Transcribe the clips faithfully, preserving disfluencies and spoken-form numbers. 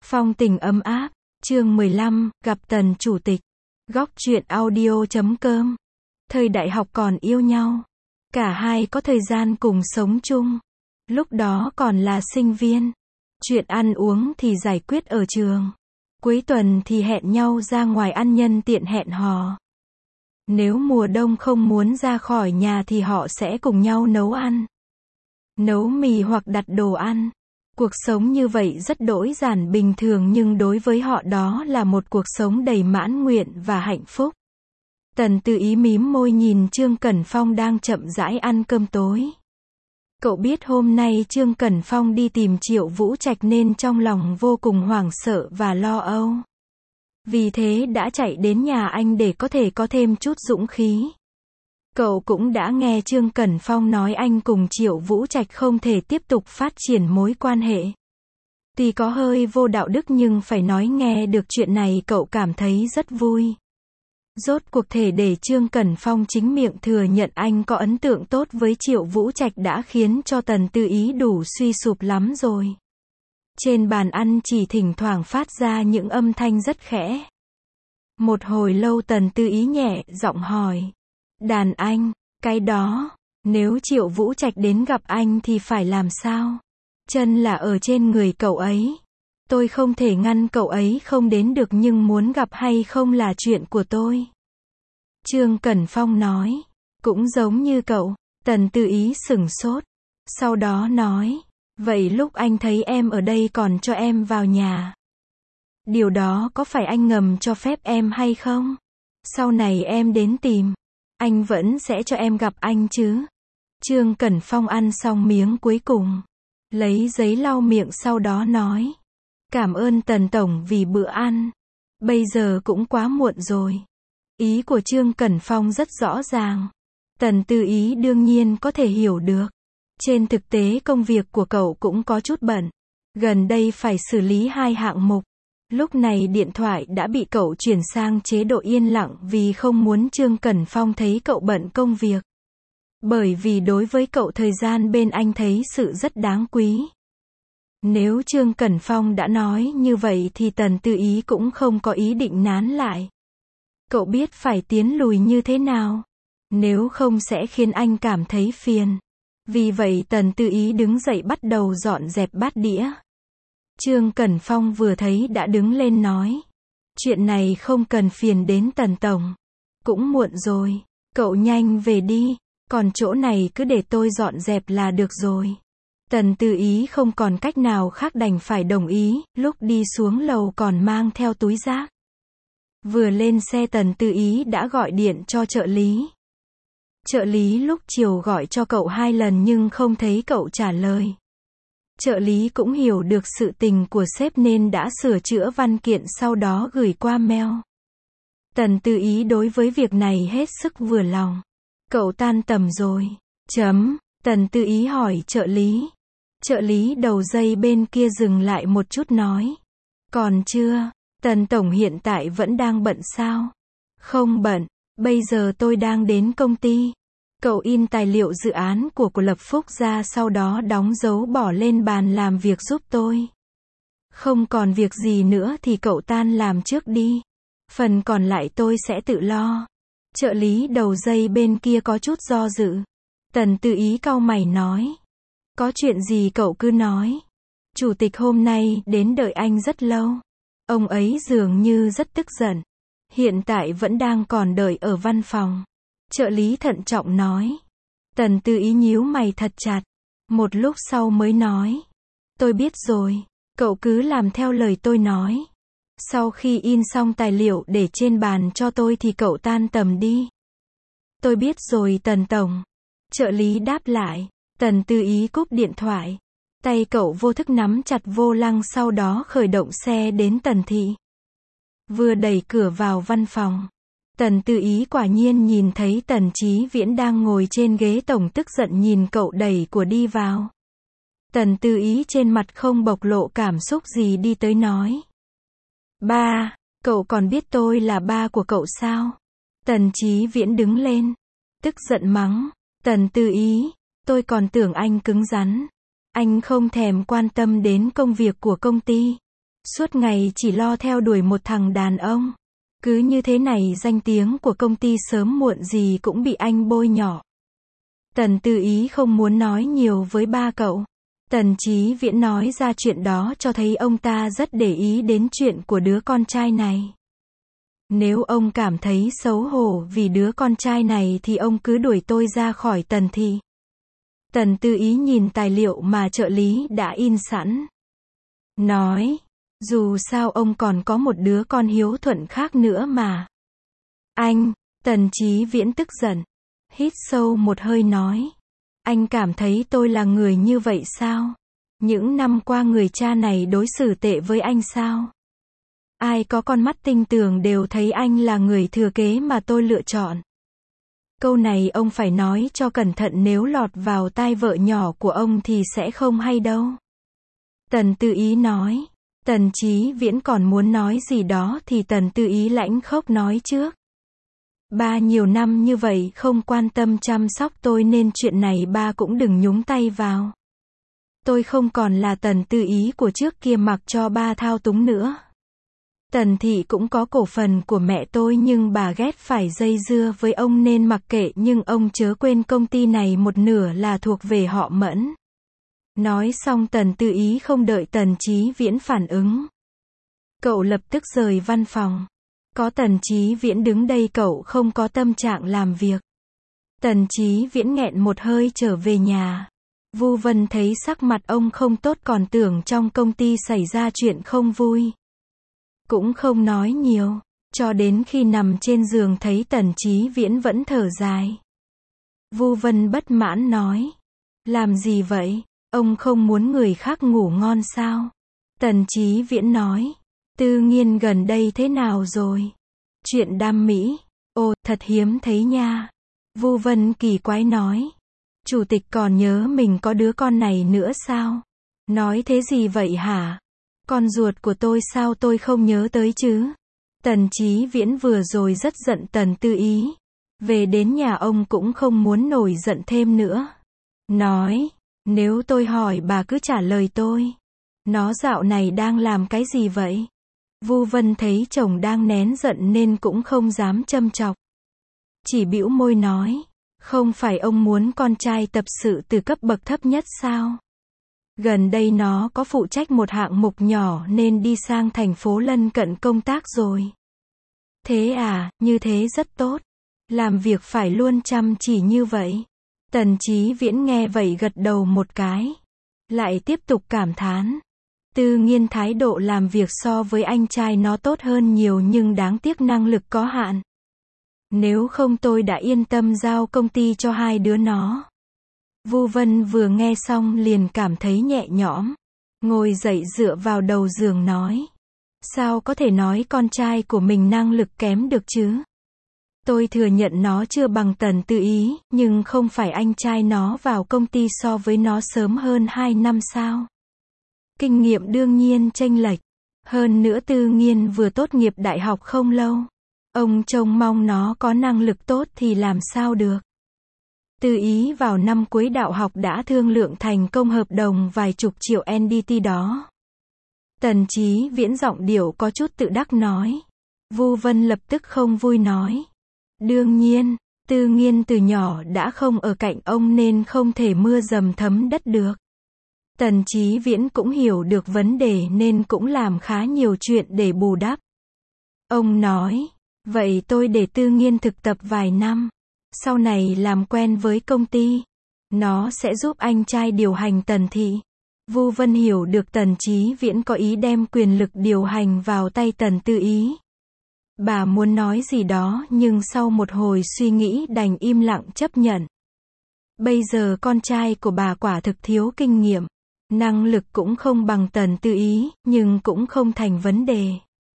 Phong tình ấm áp, chương mười lăm, gặp Tần Chủ tịch. Góc truyện audio chấm com. Thời đại học còn yêu nhau. Cả hai có thời gian cùng sống chung. Lúc đó còn là sinh viên. Chuyện ăn uống thì giải quyết ở trường. Cuối tuần thì hẹn nhau ra ngoài ăn nhân tiện hẹn hò. Nếu mùa đông không muốn ra khỏi nhà thì họ sẽ cùng nhau nấu ăn. Nấu mì hoặc đặt đồ ăn. Cuộc sống như vậy rất đỗi giản bình thường nhưng đối với họ đó là một cuộc sống đầy mãn nguyện và hạnh phúc. Tần Tư Ý mím môi nhìn Trương Cẩn Phong đang chậm rãi ăn cơm tối. Cậu biết hôm nay Trương Cẩn Phong đi tìm Triệu Vũ Trạch nên trong lòng vô cùng hoảng sợ và lo âu. Vì thế đã chạy đến nhà anh để có thể có thêm chút dũng khí. Cậu cũng đã nghe Trương Cẩn Phong nói anh cùng Triệu Vũ Trạch không thể tiếp tục phát triển mối quan hệ. Tuy có hơi vô đạo đức nhưng phải nói nghe được chuyện này cậu cảm thấy rất vui. Rốt cuộc thể để Trương Cẩn Phong chính miệng thừa nhận anh có ấn tượng tốt với Triệu Vũ Trạch đã khiến cho Tần Tư Ý đủ suy sụp lắm rồi. Trên bàn ăn chỉ thỉnh thoảng phát ra những âm thanh rất khẽ. Một hồi lâu Tần Tư Ý nhẹ giọng hỏi. Đàn anh, cái đó, nếu Triệu Vũ Trạch đến gặp anh thì phải làm sao? Chân là ở trên người cậu ấy. Tôi không thể ngăn cậu ấy không đến được nhưng muốn gặp hay không là chuyện của tôi. Trương Cẩn Phong nói. Cũng giống như cậu. Tần Tư Ý sửng sốt. Sau đó nói. Vậy lúc anh thấy em ở đây còn cho em vào nhà. Điều đó có phải anh ngầm cho phép em hay không? Sau này em đến tìm. Anh vẫn sẽ cho em gặp anh chứ? Trương Cẩn Phong ăn xong miếng cuối cùng. Lấy giấy lau miệng sau đó nói. Cảm ơn Tần Tổng vì bữa ăn. Bây giờ cũng quá muộn rồi. Ý của Trương Cẩn Phong rất rõ ràng. Tần Tư Ý đương nhiên có thể hiểu được. Trên thực tế công việc của cậu cũng có chút bận. Gần đây phải xử lý hai hạng mục. Lúc này điện thoại đã bị cậu chuyển sang chế độ yên lặng vì không muốn Trương Cẩn Phong thấy cậu bận công việc. Bởi vì đối với cậu thời gian bên anh thấy sự rất đáng quý. Nếu Trương Cẩn Phong đã nói như vậy thì Tần Tư Ý cũng không có ý định nán lại. Cậu biết phải tiến lùi như thế nào. Nếu không sẽ khiến anh cảm thấy phiền. Vì vậy Tần Tư Ý đứng dậy bắt đầu dọn dẹp bát đĩa. Trương Cẩn Phong vừa thấy đã đứng lên nói. Chuyện này không cần phiền đến Tần Tổng. Cũng muộn rồi. Cậu nhanh về đi. Còn chỗ này cứ để tôi dọn dẹp là được rồi. Tần Tư Ý không còn cách nào khác đành phải đồng ý. Lúc đi xuống lầu còn mang theo túi rác. Vừa lên xe Tần Tư Ý đã gọi điện cho trợ lý. Trợ lý lúc chiều gọi cho cậu hai lần nhưng không thấy cậu trả lời. Trợ lý cũng hiểu được sự tình của sếp nên đã sửa chữa văn kiện sau đó gửi qua mail. Tần Tư Ý đối với việc này hết sức vừa lòng. Cậu tan tầm rồi. Chấm. Tần Tư Ý hỏi trợ lý. Trợ lý đầu dây bên kia dừng lại một chút nói. Còn chưa? Tần Tổng hiện tại vẫn đang bận sao? Không bận. Bây giờ tôi đang đến công ty. Cậu in tài liệu dự án của của Lập Phúc ra sau đó đóng dấu bỏ lên bàn làm việc giúp tôi. Không còn việc gì nữa thì cậu tan làm trước đi. Phần còn lại tôi sẽ tự lo. Trợ lý đầu dây bên kia có chút do dự. Tần Tư Ý cau mày nói. Có chuyện gì cậu cứ nói. Chủ tịch hôm nay đến đợi anh rất lâu. Ông ấy dường như rất tức giận. Hiện tại vẫn đang còn đợi ở văn phòng. Trợ lý thận trọng nói. Tần Tư Ý nhíu mày thật chặt. Một lúc sau mới nói. Tôi biết rồi. Cậu cứ làm theo lời tôi nói. Sau khi in xong tài liệu để trên bàn cho tôi thì cậu tan tầm đi. Tôi biết rồi Tần Tổng. Trợ lý đáp lại. Tần Tư Ý cúp điện thoại. Tay cậu vô thức nắm chặt vô lăng sau đó khởi động xe đến Tần Thị. Vừa đẩy cửa vào văn phòng. Tần Tư Ý quả nhiên nhìn thấy Tần Chí Viễn đang ngồi trên ghế tổng tức giận nhìn cậu đẩy của đi vào. Tần Tư Ý trên mặt không bộc lộ cảm xúc gì đi tới nói. Ba, cậu còn biết tôi là ba của cậu sao? Tần Chí Viễn đứng lên. Tức giận mắng. Tần Tư Ý, tôi còn tưởng anh cứng rắn. Anh không thèm quan tâm đến công việc của công ty. Suốt ngày chỉ lo theo đuổi một thằng đàn ông. Cứ như thế này danh tiếng của công ty sớm muộn gì cũng bị anh bôi nhọ. Tần Tư Ý không muốn nói nhiều với ba cậu. Tần Chí Viễn nói ra chuyện đó cho thấy ông ta rất để ý đến chuyện của đứa con trai này. Nếu ông cảm thấy xấu hổ vì đứa con trai này thì ông cứ đuổi tôi ra khỏi Tần thị. Tần Tư Ý nhìn tài liệu mà trợ lý đã in sẵn. Nói, dù sao ông còn có một đứa con hiếu thuận khác nữa mà. Anh, Tần Chí Viễn tức giận. Hít sâu một hơi nói. Anh cảm thấy tôi là người như vậy sao? Những năm qua người cha này đối xử tệ với anh sao? Ai có con mắt tinh tường đều thấy anh là người thừa kế mà tôi lựa chọn. Câu này ông phải nói cho cẩn thận, nếu lọt vào tai vợ nhỏ của ông thì sẽ không hay đâu. Tần Tư Ý nói. Tần Chí Viễn còn muốn nói gì đó thì Tần Tư Ý lãnh khốc nói trước. Ba nhiều năm như vậy không quan tâm chăm sóc tôi nên chuyện này ba cũng đừng nhúng tay vào. Tôi không còn là Tần Tư Ý của trước kia mặc cho ba thao túng nữa. Tần thị cũng có cổ phần của mẹ tôi nhưng bà ghét phải dây dưa với ông nên mặc kệ, nhưng ông chớ quên công ty này một nửa là thuộc về họ Mẫn. Nói xong Tần Tư Ý không đợi Tần Chí Viễn phản ứng. Cậu lập tức rời văn phòng. Có Tần Chí Viễn đứng đây cậu không có tâm trạng làm việc. Tần Chí Viễn nghẹn một hơi trở về nhà. Vu Vân thấy sắc mặt ông không tốt còn tưởng trong công ty xảy ra chuyện không vui. Cũng không nói nhiều, cho đến khi nằm trên giường thấy Tần Chí Viễn vẫn thở dài. Vu Vân bất mãn nói. Làm gì vậy? Ông không muốn người khác ngủ ngon sao? Tần Chí Viễn nói. Tư Nghiên gần đây thế nào rồi? Chuyện đam mỹ. Ồ, thật hiếm thấy nha. Vu Vân kỳ quái nói. Chủ tịch còn nhớ mình có đứa con này nữa sao? Nói thế gì vậy hả? Con ruột của tôi sao tôi không nhớ tới chứ? Tần Chí Viễn vừa rồi rất giận Tần Tư Ý. Về đến nhà ông cũng không muốn nổi giận thêm nữa. Nói, nếu tôi hỏi bà cứ trả lời tôi. Nó dạo này đang làm cái gì vậy? Vu Vân thấy chồng đang nén giận nên cũng không dám châm chọc. Chỉ bĩu môi nói, không phải ông muốn con trai tập sự từ cấp bậc thấp nhất sao? Gần đây nó có phụ trách một hạng mục nhỏ nên đi sang thành phố lân cận công tác rồi. Thế à, như thế rất tốt. Làm việc phải luôn chăm chỉ như vậy. Tần Chí Viễn nghe vậy gật đầu một cái. Lại tiếp tục cảm thán. Tư Nghiên thái độ làm việc so với anh trai nó tốt hơn nhiều nhưng đáng tiếc năng lực có hạn. Nếu không tôi đã yên tâm giao công ty cho hai đứa nó. Vu Vân vừa nghe xong liền cảm thấy nhẹ nhõm. Ngồi dậy dựa vào đầu giường nói. Sao có thể nói con trai của mình năng lực kém được chứ? Tôi thừa nhận nó chưa bằng Tần Tư Ý, nhưng không phải anh trai nó vào công ty so với nó sớm hơn hai năm sao? Kinh nghiệm đương nhiên chênh lệch. Hơn nữa Tư Nghiên vừa tốt nghiệp đại học không lâu. Ông trông mong nó có năng lực tốt thì làm sao được. Tư Ý vào năm cuối đạo học đã thương lượng thành công hợp đồng vài chục triệu en đê tê đó. Tần Chí Viễn giọng điệu có chút tự đắc nói. Vu Vân lập tức không vui nói. Đương nhiên, Tư Nghiên từ nhỏ đã không ở cạnh ông nên không thể mưa dầm thấm đất được. Tần Chí Viễn cũng hiểu được vấn đề nên cũng làm khá nhiều chuyện để bù đắp. Ông nói, vậy tôi để Tư Nghiên thực tập vài năm. Sau này làm quen với công ty. Nó sẽ giúp anh trai điều hành Tần thị. Vu Vân hiểu được Tần Chí Viễn có ý đem quyền lực điều hành vào tay Tần Tư Ý. Bà muốn nói gì đó nhưng sau một hồi suy nghĩ đành im lặng chấp nhận. Bây giờ con trai của bà quả thực thiếu kinh nghiệm. Năng lực cũng không bằng Tần Tư Ý, nhưng cũng không thành vấn đề.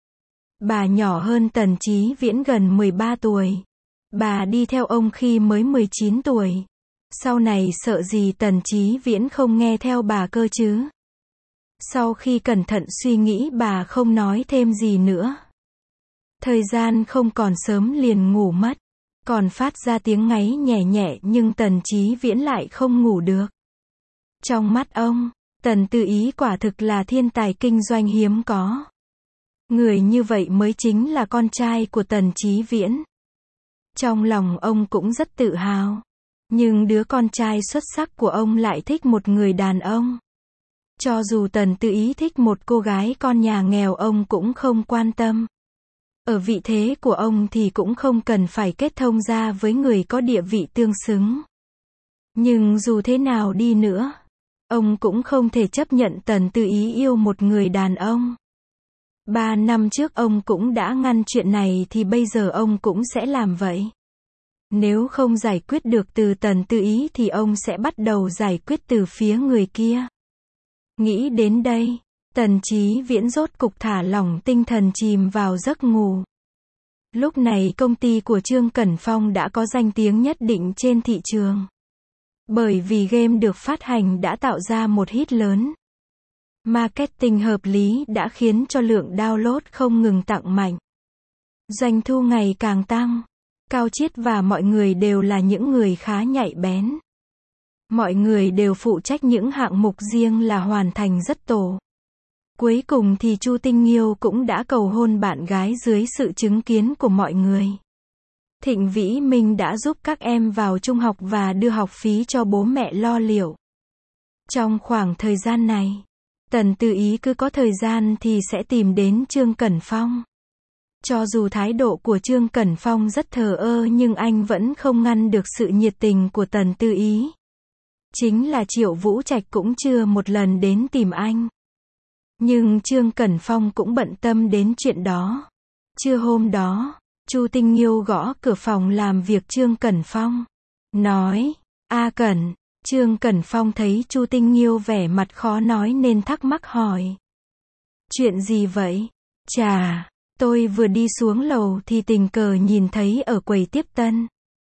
Bà nhỏ hơn Tần Chí Viễn gần mười ba tuổi. Bà đi theo ông khi mới mười chín tuổi. Sau này sợ gì Tần Chí Viễn không nghe theo bà cơ chứ. Sau khi cẩn thận suy nghĩ bà không nói thêm gì nữa. Thời gian không còn sớm liền ngủ mất. Còn phát ra tiếng ngáy nhẹ nhẹ nhưng Tần Chí Viễn lại không ngủ được. Trong mắt ông, Tần Tần Tư Ý quả thực là thiên tài kinh doanh hiếm có. Người như vậy mới chính là con trai của Tần Chí Viễn. Trong lòng ông cũng rất tự hào. Nhưng đứa con trai xuất sắc của ông lại thích một người đàn ông. Cho dù Tần Tư Ý thích một cô gái con nhà nghèo ông cũng không quan tâm. Ở vị thế của ông thì cũng không cần phải kết thông gia với người có địa vị tương xứng. Nhưng dù thế nào đi nữa, ông cũng không thể chấp nhận Tần Tư Ý yêu một người đàn ông. Ba năm trước ông cũng đã ngăn chuyện này thì bây giờ ông cũng sẽ làm vậy. Nếu không giải quyết được từ Tần Tư Ý thì ông sẽ bắt đầu giải quyết từ phía người kia. Nghĩ đến đây, Tần Chí Viễn rốt cục thả lỏng tinh thần chìm vào giấc ngủ. Lúc này công ty của Trương Cẩn Phong đã có danh tiếng nhất định trên thị trường. Bởi vì game được phát hành đã tạo ra một hit lớn. Marketing hợp lý đã khiến cho lượng download không ngừng tăng mạnh. Doanh thu ngày càng tăng. Cao Chiết và mọi người đều là những người khá nhạy bén. Mọi người đều phụ trách những hạng mục riêng là hoàn thành rất tổ. Cuối cùng thì Chu Tinh Nghiêu cũng đã cầu hôn bạn gái dưới sự chứng kiến của mọi người. Thịnh Vĩ Minh đã giúp các em vào trung học và đưa học phí cho bố mẹ lo liệu. Trong khoảng thời gian này, Tần Tư Ý cứ có thời gian thì sẽ tìm đến Trương Cẩn Phong. Cho dù thái độ của Trương Cẩn Phong rất thờ ơ nhưng anh vẫn không ngăn được sự nhiệt tình của Tần Tư Ý. Chính là Triệu Vũ Trạch cũng chưa một lần đến tìm anh. Nhưng Trương Cẩn Phong cũng bận tâm đến chuyện đó. Trưa hôm đó, Chu Tinh Nghiêu gõ cửa phòng làm việc Trương Cẩn Phong. Nói, A Cẩn, Trương Cẩn Phong thấy Chu Tinh Nghiêu vẻ mặt khó nói nên thắc mắc hỏi. Chuyện gì vậy? Chà, tôi vừa đi xuống lầu thì tình cờ nhìn thấy ở quầy tiếp tân.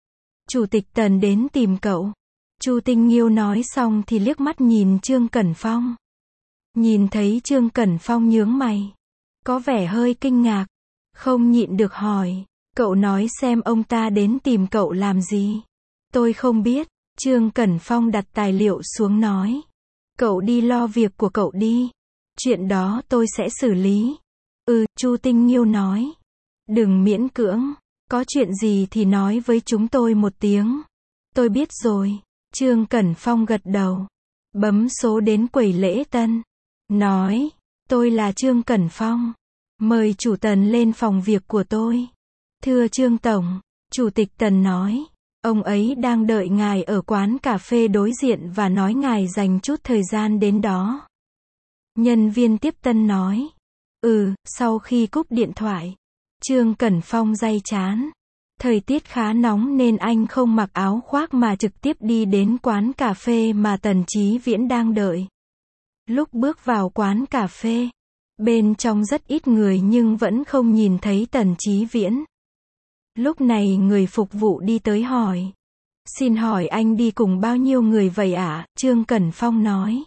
Chủ tịch Tần đến tìm cậu. Chu Tinh Nghiêu nói xong thì liếc mắt nhìn Trương Cẩn Phong. Nhìn thấy Trương Cẩn Phong nhướng mày. Có vẻ hơi kinh ngạc. Không nhịn được hỏi. Cậu nói xem ông ta đến tìm cậu làm gì? Tôi không biết. Trương Cẩn Phong đặt tài liệu xuống nói. Cậu đi lo việc của cậu đi. Chuyện đó tôi sẽ xử lý. Ừ, Chu Tinh Nghiêu nói. Đừng miễn cưỡng. Có chuyện gì thì nói với chúng tôi một tiếng. Tôi biết rồi. Trương Cẩn Phong gật đầu. Bấm số đến quầy lễ tân. Nói. Tôi là Trương Cẩn Phong. Mời chủ Tần lên phòng việc của tôi. Thưa Trương Tổng. Chủ tịch Tần nói. Ông ấy đang đợi ngài ở quán cà phê đối diện và nói ngài dành chút thời gian đến đó. Nhân viên tiếp tân nói. Ừ, sau khi cúp điện thoại. Trương Cẩn Phong day chán. Thời tiết khá nóng nên anh không mặc áo khoác mà trực tiếp đi đến quán cà phê mà Tần Chí Viễn đang đợi. Lúc bước vào quán cà phê, bên trong rất ít người nhưng vẫn không nhìn thấy Tần Chí Viễn. Lúc này người phục vụ đi tới hỏi. Xin hỏi anh đi cùng bao nhiêu người vậy ạ? Trương Cẩn Phong nói.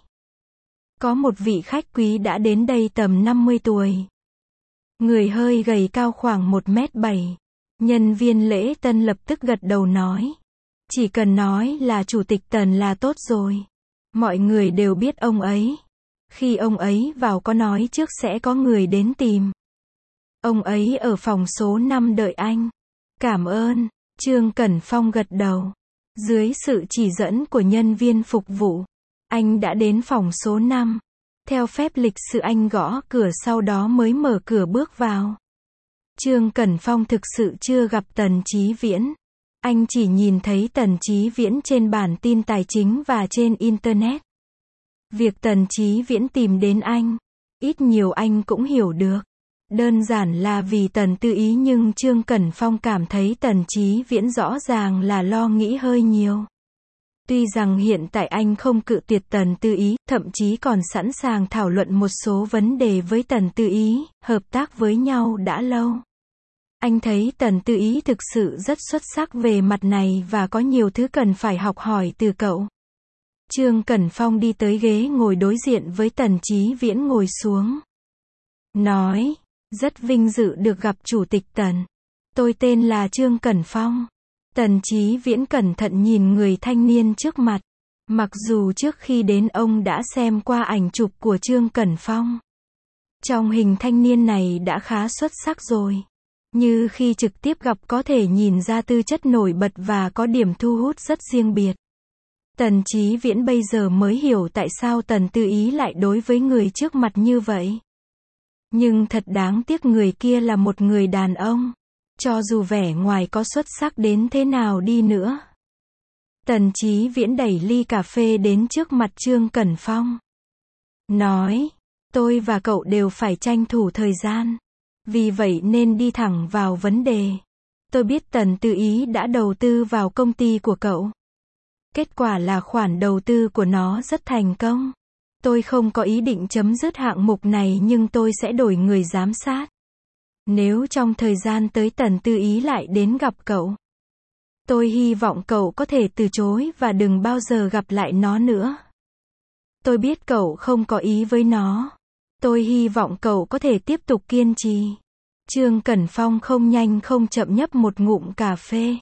Có một vị khách quý đã đến đây tầm năm mươi tuổi. Người hơi gầy cao khoảng một mét bảy. Nhân viên lễ tân lập tức gật đầu nói. Chỉ cần nói là Chủ tịch Tần là tốt rồi. Mọi người đều biết ông ấy. Khi ông ấy vào có nói trước sẽ có người đến tìm. Ông ấy ở phòng số năm đợi anh. Cảm ơn. Trương Cẩn Phong gật đầu. Dưới sự chỉ dẫn của nhân viên phục vụ, anh đã đến phòng số năm. Theo phép lịch sự anh gõ cửa sau đó mới mở cửa bước vào. Trương Cẩn Phong thực sự chưa gặp Tần Chí Viễn. Anh chỉ nhìn thấy Tần Chí Viễn trên bản tin tài chính và trên Internet. Việc Tần Chí Viễn tìm đến anh, ít nhiều anh cũng hiểu được. Đơn giản là vì Tần Tư Ý nhưng Trương Cẩn Phong cảm thấy Tần Chí Viễn rõ ràng là lo nghĩ hơi nhiều. Tuy rằng hiện tại anh không cự tuyệt Tần Tư Ý, thậm chí còn sẵn sàng thảo luận một số vấn đề với Tần Tư Ý, hợp tác với nhau đã lâu. Anh thấy Tần Tư Ý thực sự rất xuất sắc về mặt này và có nhiều thứ cần phải học hỏi từ cậu. Trương Cẩn Phong đi tới ghế ngồi đối diện với Tần Chí Viễn ngồi xuống. Nói, rất vinh dự được gặp Chủ tịch Tần. Tôi tên là Trương Cẩn Phong. Tần Chí Viễn cẩn thận nhìn người thanh niên trước mặt. Mặc dù trước khi đến ông đã xem qua ảnh chụp của Trương Cẩn Phong. Trong hình thanh niên này đã khá xuất sắc rồi. Như khi trực tiếp gặp có thể nhìn ra tư chất nổi bật và có điểm thu hút rất riêng biệt. Tần Chí Viễn bây giờ mới hiểu tại sao Tần Tư Ý lại đối với người trước mặt như vậy. Nhưng thật đáng tiếc người kia là một người đàn ông. Cho dù vẻ ngoài có xuất sắc đến thế nào đi nữa. Tần Chí Viễn đẩy ly cà phê đến trước mặt Trương Cẩn Phong. Nói, tôi và cậu đều phải tranh thủ thời gian. Vì vậy nên đi thẳng vào vấn đề. Tôi biết Tần Tư Ý đã đầu tư vào công ty của cậu. Kết quả là khoản đầu tư của nó rất thành công. Tôi không có ý định chấm dứt hạng mục này nhưng tôi sẽ đổi người giám sát. Nếu trong thời gian tới Tần Tư Ý lại đến gặp cậu, tôi hy vọng cậu có thể từ chối và đừng bao giờ gặp lại nó nữa. Tôi biết cậu không có ý với nó. Tôi hy vọng cậu có thể tiếp tục kiên trì. Trương Cẩn Phong không nhanh không chậm nhấp một ngụm cà phê.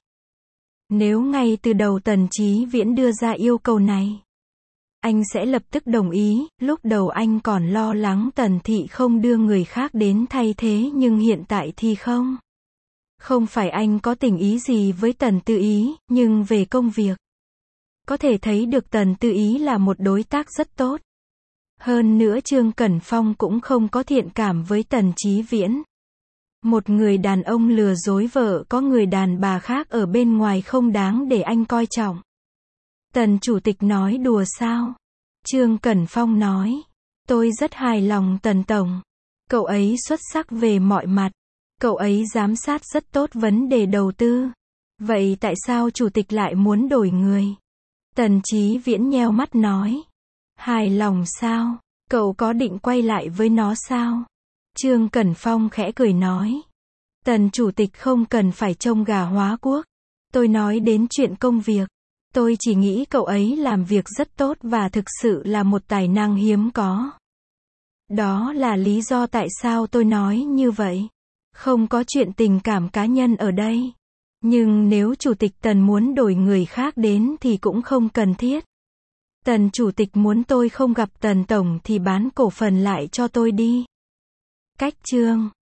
Nếu ngay từ đầu Tần Chí Viễn đưa ra yêu cầu này, anh sẽ lập tức đồng ý. Lúc đầu anh còn lo lắng Tần Thị không đưa người khác đến thay thế nhưng hiện tại thì không. Không phải anh có tình ý gì với Tần Tư Ý, nhưng về công việc, có thể thấy được Tần Tư Ý là một đối tác rất tốt. Hơn nữa Trương Cẩn Phong cũng không có thiện cảm với Tần Chí Viễn. Một người đàn ông lừa dối vợ có người đàn bà khác ở bên ngoài không đáng để anh coi trọng. Tần Chủ tịch nói đùa sao? Trương Cẩn Phong nói. Tôi rất hài lòng Tần Tổng. Cậu ấy xuất sắc về mọi mặt. Cậu ấy giám sát rất tốt vấn đề đầu tư. Vậy tại sao Chủ tịch lại muốn đổi người? Tần Chí Viễn nheo mắt nói. Hài lòng sao? Cậu có định quay lại với nó sao? Trương Cẩn Phong khẽ cười nói. Tần Chủ tịch không cần phải trông gà hóa quốc. Tôi nói đến chuyện công việc. Tôi chỉ nghĩ cậu ấy làm việc rất tốt và thực sự là một tài năng hiếm có. Đó là lý do tại sao tôi nói như vậy. Không có chuyện tình cảm cá nhân ở đây. Nhưng nếu Chủ tịch Tần muốn đổi người khác đến thì cũng không cần thiết. Tần Chủ tịch muốn tôi không gặp Tần Tổng thì bán cổ phần lại cho tôi đi. Cách chương